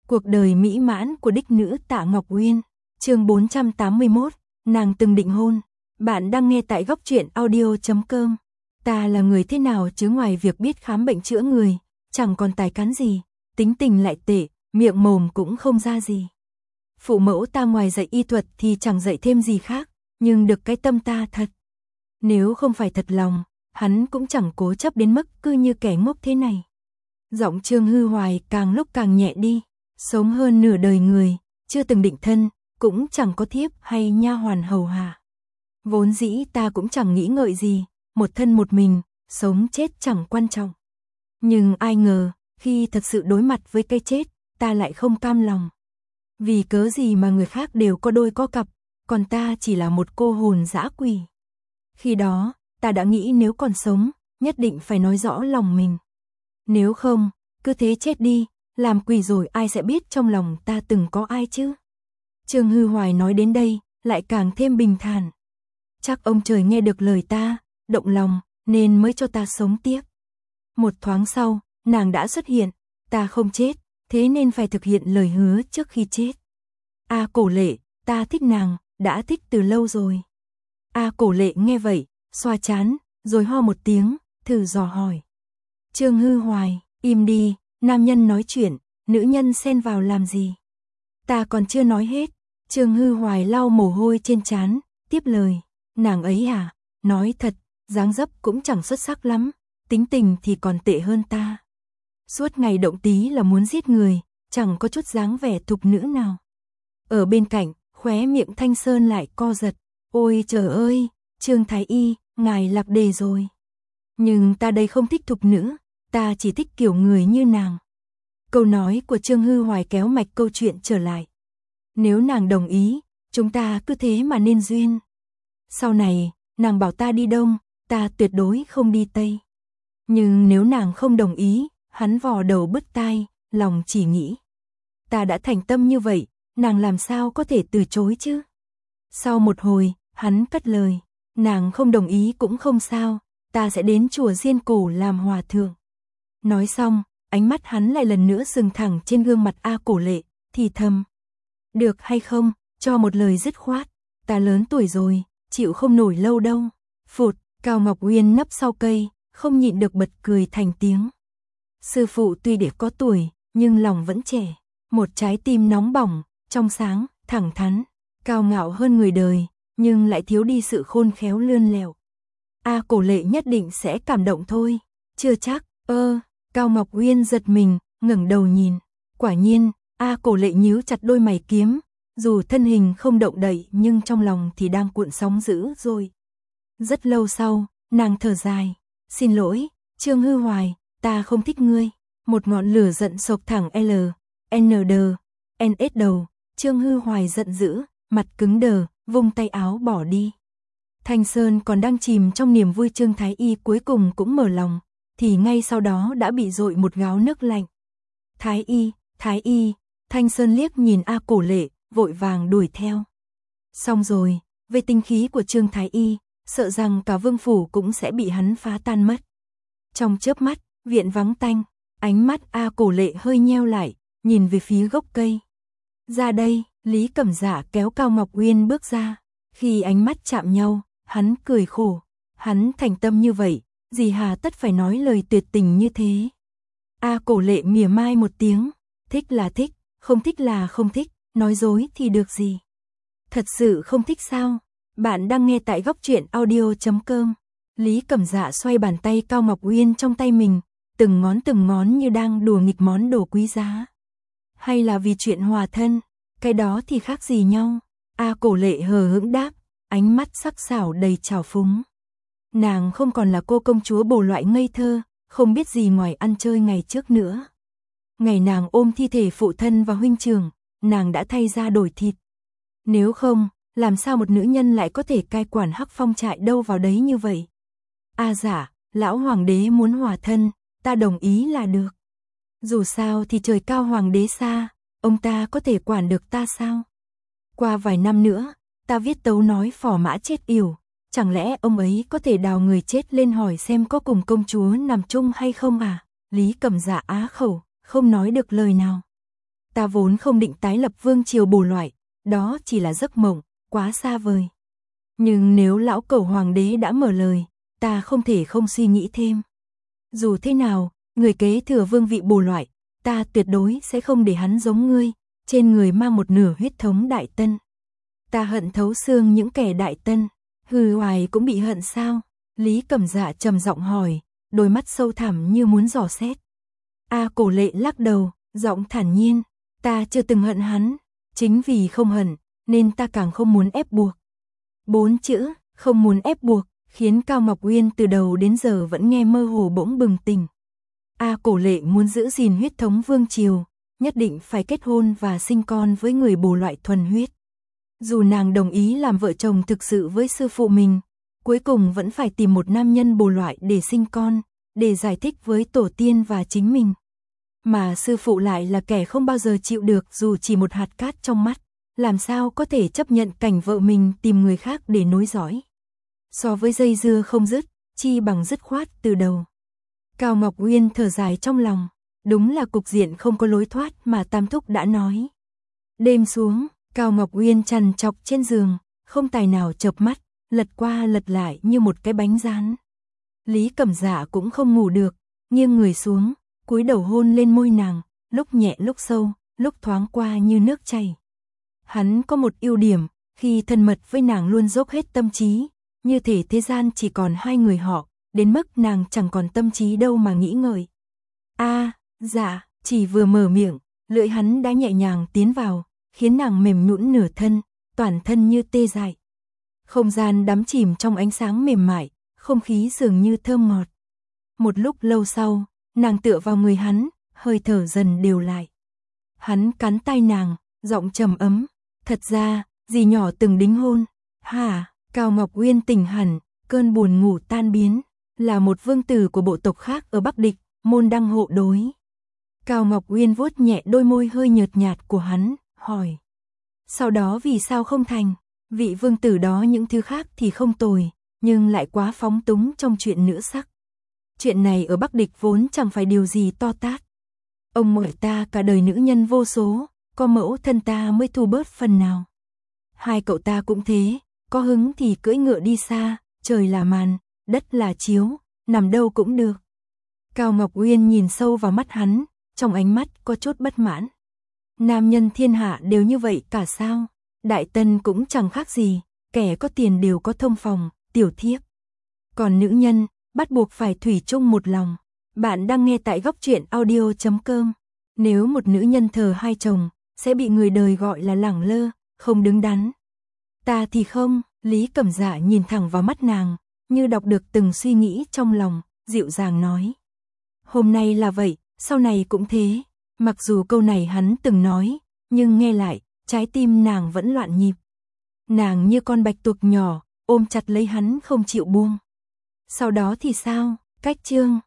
Cuộc đời mỹ mãn của đích nữ Tạ Ngọc Uyên, chương 481, nàng từng định hôn. Bạn đang nghe tại góc truyện audio.com. Ta là người thế nào chứ ngoài việc biết khám bệnh chữa người, chẳng còn tài cán gì, tính tình lại tệ, miệng mồm cũng không ra gì. Phụ mẫu ta ngoài dạy y thuật thì chẳng dạy thêm gì khác, nhưng được cái tâm ta thật. Nếu không phải thật lòng, hắn cũng chẳng cố chấp đến mức cứ như kẻ ngốc thế này. Giọng Trương Hư Hoài càng lúc càng nhẹ đi, sống hơn nửa đời người, chưa từng định thân, cũng chẳng có thiếp hay nha hoàn hầu hạ. Vốn dĩ ta cũng chẳng nghĩ ngợi gì, một thân một mình, sống chết chẳng quan trọng. Nhưng ai ngờ, khi thật sự đối mặt với cái chết, ta lại không cam lòng. Vì cớ gì mà người khác đều có đôi có cặp, còn ta chỉ là một cô hồn dã quỷ. Khi đó, ta đã nghĩ nếu còn sống, nhất định phải nói rõ lòng mình. Nếu không, cứ thế chết đi, làm quỷ rồi ai sẽ biết trong lòng ta từng có ai chứ? Trương Hư Hoài nói đến đây, lại càng thêm bình thản. Chắc ông trời nghe được lời ta, động lòng, nên mới cho ta sống tiếp. Một thoáng sau, nàng đã xuất hiện, ta không chết, thế nên phải thực hiện lời hứa trước khi chết. Cổ Lệ, ta thích nàng, đã thích từ lâu rồi. Cổ Lệ nghe vậy, xoa trán, rồi ho một tiếng, thử dò hỏi. Trương Hư Hoài, im đi, nam nhân nói chuyện, nữ nhân xen vào làm gì? Ta còn chưa nói hết. Trương Hư Hoài lau mồ hôi trên trán, tiếp lời. Nàng ấy à, nói thật, dáng dấp cũng chẳng xuất sắc lắm, tính tình thì còn tệ hơn ta. Suốt ngày động tí là muốn giết người, chẳng có chút dáng vẻ thục nữ nào. Ở bên cạnh, khóe miệng Thanh Sơn lại co giật. Ôi trời ơi, Trương Thái Y, ngài lạc đề rồi. Nhưng ta đây không thích thục nữ, ta chỉ thích kiểu người như nàng. Câu nói của Trương Hư Hoài kéo mạch câu chuyện trở lại. Nếu nàng đồng ý, chúng ta cứ thế mà nên duyên. Sau này, nàng bảo ta đi đông, ta tuyệt đối không đi tây. Nhưng nếu nàng không đồng ý, hắn vò đầu bứt tai, lòng chỉ nghĩ. Ta đã thành tâm như vậy, nàng làm sao có thể từ chối chứ? Sau một hồi, hắn cất lời. Nàng không đồng ý cũng không sao, ta sẽ đến chùa Diên Cổ làm hòa thượng. Nói xong, ánh mắt hắn lại lần nữa dừng thẳng trên gương mặt Cổ Lệ, thì thầm. Được hay không, cho một lời dứt khoát, ta lớn tuổi rồi, chịu không nổi lâu đâu. Phụt, Cao Ngọc Uyên nấp sau cây, không nhịn được bật cười thành tiếng. Sư phụ tuy để có tuổi, nhưng lòng vẫn trẻ, một trái tim nóng bỏng, trong sáng, thẳng thắn, cao ngạo hơn người đời, nhưng lại thiếu đi sự khôn khéo lươn lẹo. Cổ Lệ nhất định sẽ cảm động thôi, chưa chắc. Cao Ngọc Uyên giật mình, ngẩng đầu nhìn. Quả nhiên, Cổ Lệ nhíu chặt đôi mày kiếm, dù thân hình không động đậy nhưng trong lòng thì đang cuộn sóng dữ rồi. Rất lâu sau, nàng thở dài. Xin lỗi, Trương Hư Hoài, ta không thích ngươi. Một ngọn lửa giận sộc thẳng NS đầu. Trương Hư Hoài giận dữ, mặt cứng đờ, vung tay áo bỏ đi. Thanh Sơn còn đang chìm trong niềm vui Trương Thái Y cuối cùng cũng mở lòng, thì ngay sau đó đã bị dội một gáo nước lạnh. Thái Y, Thanh Sơn liếc nhìn Cổ Lệ, vội vàng đuổi theo. Xong rồi, về tinh khí của Trương Thái Y, sợ rằng cả vương phủ cũng sẽ bị hắn phá tan mất. Trong chớp mắt, viện vắng tanh, ánh mắt Cổ Lệ hơi nheo lại, nhìn về phía gốc cây. Ra đây, Lý Cẩm Dạ kéo Cao Ngọc Uyên bước ra. Khi ánh mắt chạm nhau, hắn cười khổ. Hắn thành tâm như vậy, gì hà tất phải nói lời tuyệt tình như thế. Cổ Lệ mỉa mai một tiếng. Thích là thích, không thích là không thích, nói dối thì được gì. Thật sự không thích sao? Bạn đang nghe tại góc truyện audio.com. Lý Cẩm Dạ xoay bàn tay Cao Ngọc Uyên trong tay mình, từng ngón như đang đùa nghịch món đồ quý giá. Hay là vì chuyện hòa thân, cái đó thì khác gì nhau. Cổ Lệ hờ hững đáp, ánh mắt sắc sảo đầy trào phúng. Nàng không còn là cô công chúa bồ loại ngây thơ, không biết gì ngoài ăn chơi ngày trước nữa. Ngày nàng ôm thi thể phụ thân và huynh trưởng, nàng đã thay da đổi thịt. Nếu không, làm sao một nữ nhân lại có thể cai quản Hắc Phong trại đâu vào đấy như vậy? Dạ, lão hoàng đế muốn hòa thân, ta đồng ý là được. Dù sao thì trời cao hoàng đế xa, ông ta có thể quản được ta sao? Qua vài năm nữa, ta viết tấu nói Phò Mã chết yểu, chẳng lẽ ông ấy có thể đào người chết lên hỏi xem có cùng công chúa nằm chung hay không à? Lý Cẩm Dạ á khẩu, không nói được lời nào. Ta vốn không định tái lập vương triều bổ loại, đó chỉ là giấc mộng, quá xa vời. Nhưng nếu lão cẩu hoàng đế đã mở lời, ta không thể không suy nghĩ thêm. Dù thế nào, người kế thừa vương vị bổ loại, ta tuyệt đối sẽ không để hắn giống ngươi, trên người mang một nửa huyết thống Đại Tân. Ta hận thấu xương những kẻ Đại Tân, hừ hoài cũng bị hận sao? Lý Cẩm Dạ trầm giọng hỏi, đôi mắt sâu thẳm như muốn dò xét. Cổ Lệ lắc đầu, giọng thản nhiên, ta chưa từng hận hắn, chính vì không hận, nên ta càng không muốn ép buộc. 4 chữ, không muốn ép buộc, khiến Cao Ngọc Uyên từ đầu đến giờ vẫn nghe mơ hồ bỗng bừng tỉnh. Cổ Lệ muốn giữ gìn huyết thống vương triều, nhất định phải kết hôn và sinh con với người bổ loại thuần huyết. Dù nàng đồng ý làm vợ chồng thực sự với sư phụ mình, cuối cùng vẫn phải tìm một nam nhân bổ loại để sinh con, để giải thích với tổ tiên và chính mình. Mà sư phụ lại là kẻ không bao giờ chịu được dù chỉ một hạt cát trong mắt, làm sao có thể chấp nhận cảnh vợ mình tìm người khác để nối dõi. So với dây dưa không dứt, chi bằng dứt khoát từ đầu. Cao Ngọc Uyên thở dài trong lòng, đúng là cục diện không có lối thoát mà Tam Thúc đã nói. Đêm xuống, Cao Ngọc Uyên trằn trọc trên giường, không tài nào chợp mắt, lật qua lật lại như một cái bánh rán. Lý Cẩm Dạ cũng không ngủ được, nghiêng người xuống, cúi đầu hôn lên môi nàng, lúc nhẹ lúc sâu, lúc thoáng qua như nước chảy. Hắn có một ưu điểm, khi thân mật với nàng luôn dốc hết tâm trí, như thể thế gian chỉ còn hai người họ, đến mức nàng chẳng còn tâm trí đâu mà nghĩ ngợi. Dạ, chỉ vừa mở miệng, lưỡi hắn đã nhẹ nhàng tiến vào, khiến nàng mềm nhũn nửa thân, toàn thân như tê dại. Không gian đắm chìm trong ánh sáng mềm mại, không khí dường như thơm ngọt. Một lúc lâu sau, nàng tựa vào người hắn, hơi thở dần đều lại. Hắn cắn tai nàng, giọng trầm ấm, thật ra, dì nhỏ từng đính hôn. Hả? Cao Ngọc Uyên tỉnh hẳn, cơn buồn ngủ tan biến, là một vương tử của bộ tộc khác ở Bắc Địch, môn đăng hộ đối. Cao Ngọc Uyên vuốt nhẹ đôi môi hơi nhợt nhạt của hắn, hỏi. Sau đó vì sao không thành? Vị vương tử đó những thứ khác thì không tồi, nhưng lại quá phóng túng trong chuyện nữ sắc. Chuyện này ở Bắc Địch vốn chẳng phải điều gì to tát. Ông mời ta cả đời nữ nhân vô số, có mẫu thân ta mới thu bớt phần nào. Hai cậu ta cũng thế, có hứng thì cưỡi ngựa đi xa, trời là màn, đất là chiếu, nằm đâu cũng được. Cao Ngọc Uyên nhìn sâu vào mắt hắn, trong ánh mắt có chút bất mãn. Nam nhân thiên hạ đều như vậy cả sao? Đại Tân cũng chẳng khác gì, kẻ có tiền đều có thông phòng, tiểu thiếp. Còn nữ nhân, bắt buộc phải thủy chung một lòng. Bạn đang nghe tại góc truyện audio.com. Nếu một nữ nhân thờ hai chồng, sẽ bị người đời gọi là lẳng lơ, không đứng đắn. Ta thì không, Lý Cẩm Dạ nhìn thẳng vào mắt nàng, như đọc được từng suy nghĩ trong lòng, dịu dàng nói. Hôm nay là vậy, sau này cũng thế. Mặc dù câu này hắn từng nói, nhưng nghe lại, trái tim nàng vẫn loạn nhịp. Nàng như con bạch tuộc nhỏ, ôm chặt lấy hắn không chịu buông. Sau đó thì sao? Cách chương